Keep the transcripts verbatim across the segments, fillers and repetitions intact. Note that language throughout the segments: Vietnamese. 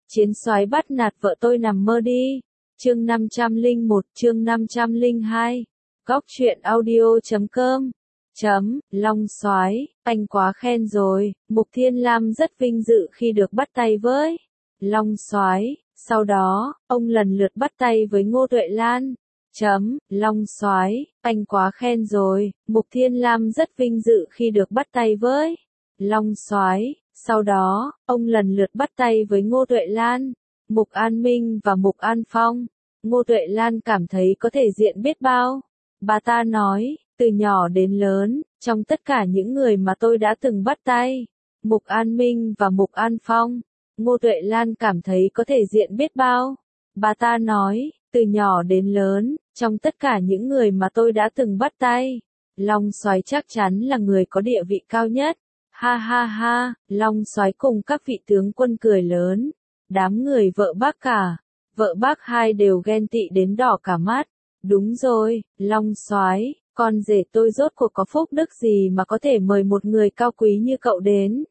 Chiến soái bắt nạt vợ tôi nằm mơ đi. Chương năm trăm lẻ một, chương năm trăm lẻ hai. Góc truyện audio chấm com. Chấm, Long soái, anh quá khen rồi. Mục Thiên Lam rất vinh dự khi được bắt tay với Long soái. Sau đó, ông lần lượt bắt tay với Ngô Tuệ Lan. Chấm, Long soái, anh quá khen rồi. Mục Thiên Lam rất vinh dự khi được bắt tay với Long soái. Sau đó, ông lần lượt bắt tay với Ngô Tuệ Lan, Mục An Minh và Mục An Phong. Ngô Tuệ Lan cảm thấy có thể diện biết bao. Bà ta nói, từ nhỏ đến lớn, trong tất cả những người mà tôi đã từng bắt tay, Mục An Minh và Mục An Phong, Ngô Tuệ Lan cảm thấy có thể diện biết bao. Bà ta nói, từ nhỏ đến lớn, trong tất cả những người mà tôi đã từng bắt tay, Long soái chắc chắn là người có địa vị cao nhất. Ha ha ha, Long soái cùng các vị tướng quân cười lớn. Đám người vợ bác cả, vợ bác hai đều ghen tị đến đỏ cả mắt. Đúng rồi, Long soái, con rể tôi rốt cuộc có phúc đức gì mà có thể mời một người cao quý như cậu đến.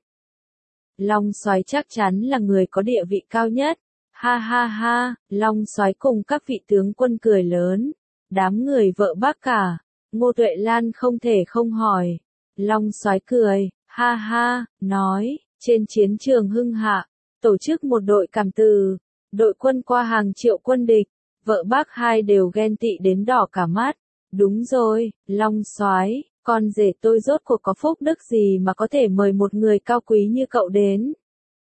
Long soái chắc chắn là người có địa vị cao nhất. Ha ha ha, Long soái cùng các vị tướng quân cười lớn. Đám người vợ bác cả, Ngô Tuệ Lan không thể không hỏi. Long soái cười, ha ha, nói, trên chiến trường Hưng Hạ, tổ chức một đội cảm từ, đội quân qua hàng triệu quân địch, vợ bác hai đều ghen tị đến đỏ cả mắt. Đúng rồi, Long soái, con rể tôi rốt cuộc có phúc đức gì mà có thể mời một người cao quý như cậu đến.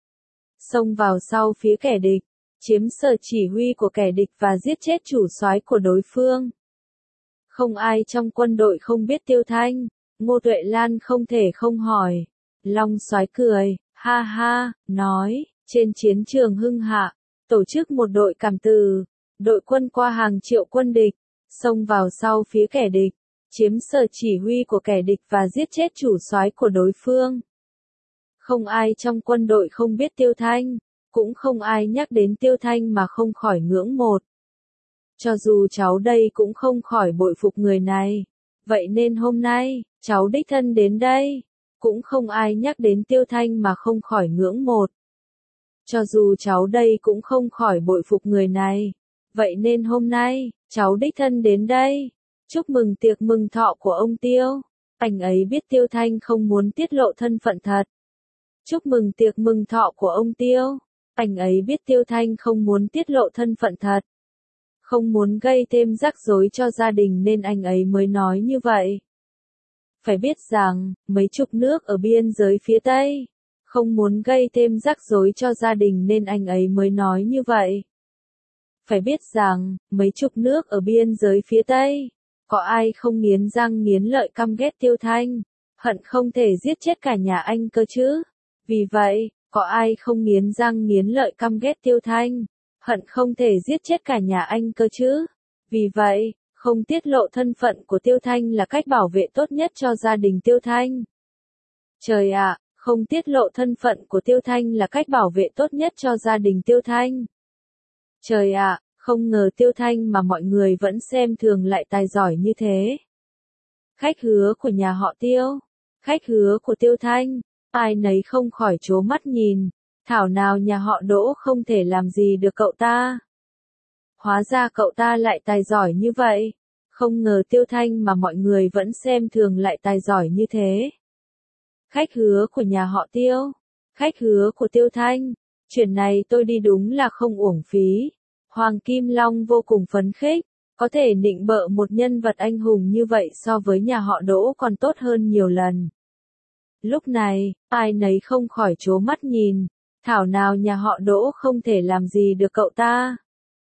Xông vào sau phía kẻ địch, chiếm sở chỉ huy của kẻ địch và giết chết chủ soái của đối phương. Không ai trong quân đội không biết Tiêu Thanh. Ngô Tuệ Lan không thể không hỏi. Long soái cười, ha ha, nói, trên chiến trường Hưng Hạ, tổ chức một đội cảm từ, đội quân qua hàng triệu quân địch, xông vào sau phía kẻ địch, chiếm sở chỉ huy của kẻ địch và giết chết chủ soái của đối phương. Không ai trong quân đội không biết Tiêu Thanh, cũng không ai nhắc đến Tiêu Thanh mà không khỏi ngưỡng mộ. Cho dù cháu đây cũng không khỏi bội phục người này. Vậy nên hôm nay, cháu đích thân đến đây, cũng không ai nhắc đến Tiêu Thanh mà không khỏi ngưỡng mộ. Cho dù cháu đây cũng không khỏi bội phục người này. Vậy nên hôm nay, cháu đích thân đến đây, chúc mừng tiệc mừng thọ của ông Tiêu. Anh ấy biết Tiêu Thanh không muốn tiết lộ thân phận thật. Chúc mừng tiệc mừng thọ của ông Tiêu. Anh ấy biết Tiêu Thanh không muốn tiết lộ thân phận thật. Không muốn gây thêm rắc rối cho gia đình nên anh ấy mới nói như vậy. Phải biết rằng, mấy chục nước ở biên giới phía Tây, không muốn gây thêm rắc rối cho gia đình nên anh ấy mới nói như vậy. Phải biết rằng, mấy chục nước ở biên giới phía Tây, có ai không nghiến răng nghiến lợi căm ghét Tiêu Thanh, hận không thể giết chết cả nhà anh cơ chứ. Vì vậy, có ai không nghiến răng nghiến lợi căm ghét Tiêu Thanh, hận không thể giết chết cả nhà anh cơ chứ. Vì vậy, không tiết lộ thân phận của Tiêu Thanh là cách bảo vệ tốt nhất cho gia đình Tiêu Thanh. Trời ạ, không tiết lộ thân phận của Tiêu Thanh là cách bảo vệ tốt nhất cho gia đình Tiêu Thanh. Trời ạ, không ngờ Tiêu Thanh mà mọi người vẫn xem thường lại tài giỏi như thế. Khách hứa của nhà họ Tiêu, khách hứa của Tiêu Thanh, ai nấy không khỏi trố mắt nhìn. Thảo nào nhà họ Đỗ không thể làm gì được cậu ta. Hóa ra cậu ta lại tài giỏi như vậy. Không ngờ Tiêu Thanh mà mọi người vẫn xem thường lại tài giỏi như thế. Khách hứa của nhà họ Tiêu, khách hứa của Tiêu Thanh, chuyện này tôi đi đúng là không uổng phí. Hoàng Kim Long vô cùng phấn khích, có thể nịnh bợ một nhân vật anh hùng như vậy so với nhà họ Đỗ còn tốt hơn nhiều lần. Lúc này, ai nấy không khỏi trố mắt nhìn. Thảo nào nhà họ Đỗ không thể làm gì được cậu ta.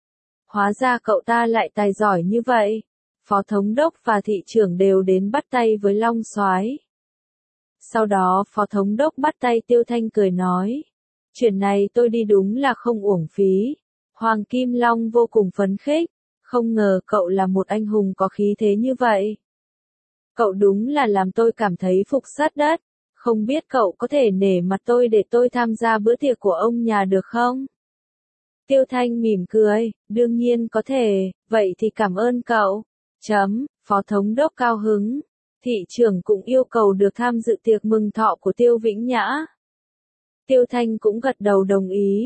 Hóa ra cậu ta lại tài giỏi như vậy. Phó thống đốc và thị trưởng đều đến bắt tay với Long soái. Sau đó phó thống đốc bắt tay Tiêu Thanh cười nói. Chuyện này tôi đi đúng là không uổng phí. Hoàng Kim Long vô cùng phấn khích. Không ngờ cậu là một anh hùng có khí thế như vậy. Cậu đúng là làm tôi cảm thấy phục sát đất. Không biết cậu có thể nể mặt tôi để tôi tham gia bữa tiệc của ông nhà được không? Tiêu Thanh mỉm cười, đương nhiên có thể, vậy thì cảm ơn cậu. Chấm, phó thống đốc cao hứng. Thị trưởng cũng yêu cầu được tham dự tiệc mừng thọ của Tiêu Vĩnh Nhã. Tiêu Thanh cũng gật đầu đồng ý.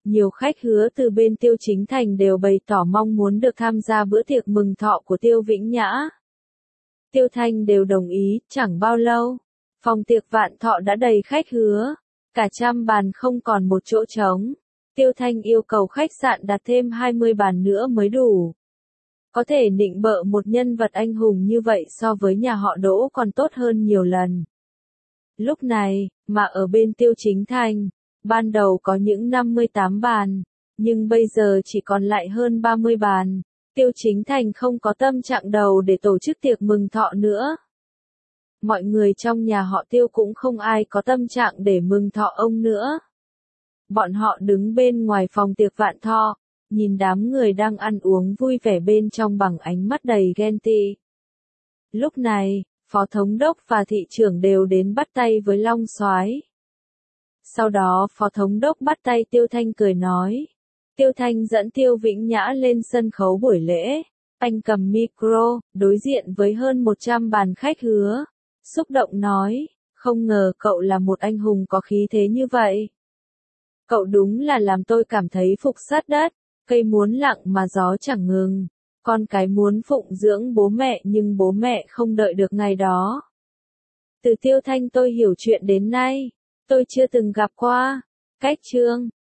Nhiều khách hứa từ bên Tiêu Chính Thành đều bày tỏ mong muốn được tham gia bữa tiệc mừng thọ của Tiêu Vĩnh Nhã. Tiêu Thanh đều đồng ý, chẳng bao lâu. Phòng tiệc vạn thọ đã đầy khách hứa. Cả trăm bàn không còn một chỗ trống. Tiêu Thanh yêu cầu khách sạn đặt thêm hai mươi bàn nữa mới đủ. Có thể nịnh bợ một nhân vật anh hùng như vậy so với nhà họ Đỗ còn tốt hơn nhiều lần. Lúc này, mà ở bên Tiêu Chính Thành, ban đầu có những năm mươi tám bàn, nhưng bây giờ chỉ còn lại hơn ba mươi bàn. Tiêu Chính Thành không có tâm trạng đầu để tổ chức tiệc mừng thọ nữa. Mọi người trong nhà họ Tiêu cũng không ai có tâm trạng để mừng thọ ông nữa. Bọn họ đứng bên ngoài phòng tiệc vạn thọ, nhìn đám người đang ăn uống vui vẻ bên trong bằng ánh mắt đầy ghen tị. Lúc này, Phó Thống đốc và thị trưởng đều đến bắt tay với Long Soái. Sau đó Phó Thống đốc bắt tay Tiêu Thanh cười nói. Tiêu Thanh dẫn Tiêu Vĩnh Nhã lên sân khấu buổi lễ. Anh cầm micro, đối diện với hơn một trăm bàn khách hứa. Xúc động nói, không ngờ cậu là một anh hùng có khí thế như vậy. Cậu đúng là làm tôi cảm thấy phục sát đất. Cây muốn lặng mà gió chẳng ngừng. Con cái muốn phụng dưỡng bố mẹ nhưng bố mẹ không đợi được ngày đó. Từ Tiêu Thanh tôi hiểu chuyện đến nay. Tôi chưa từng gặp qua. Cách chương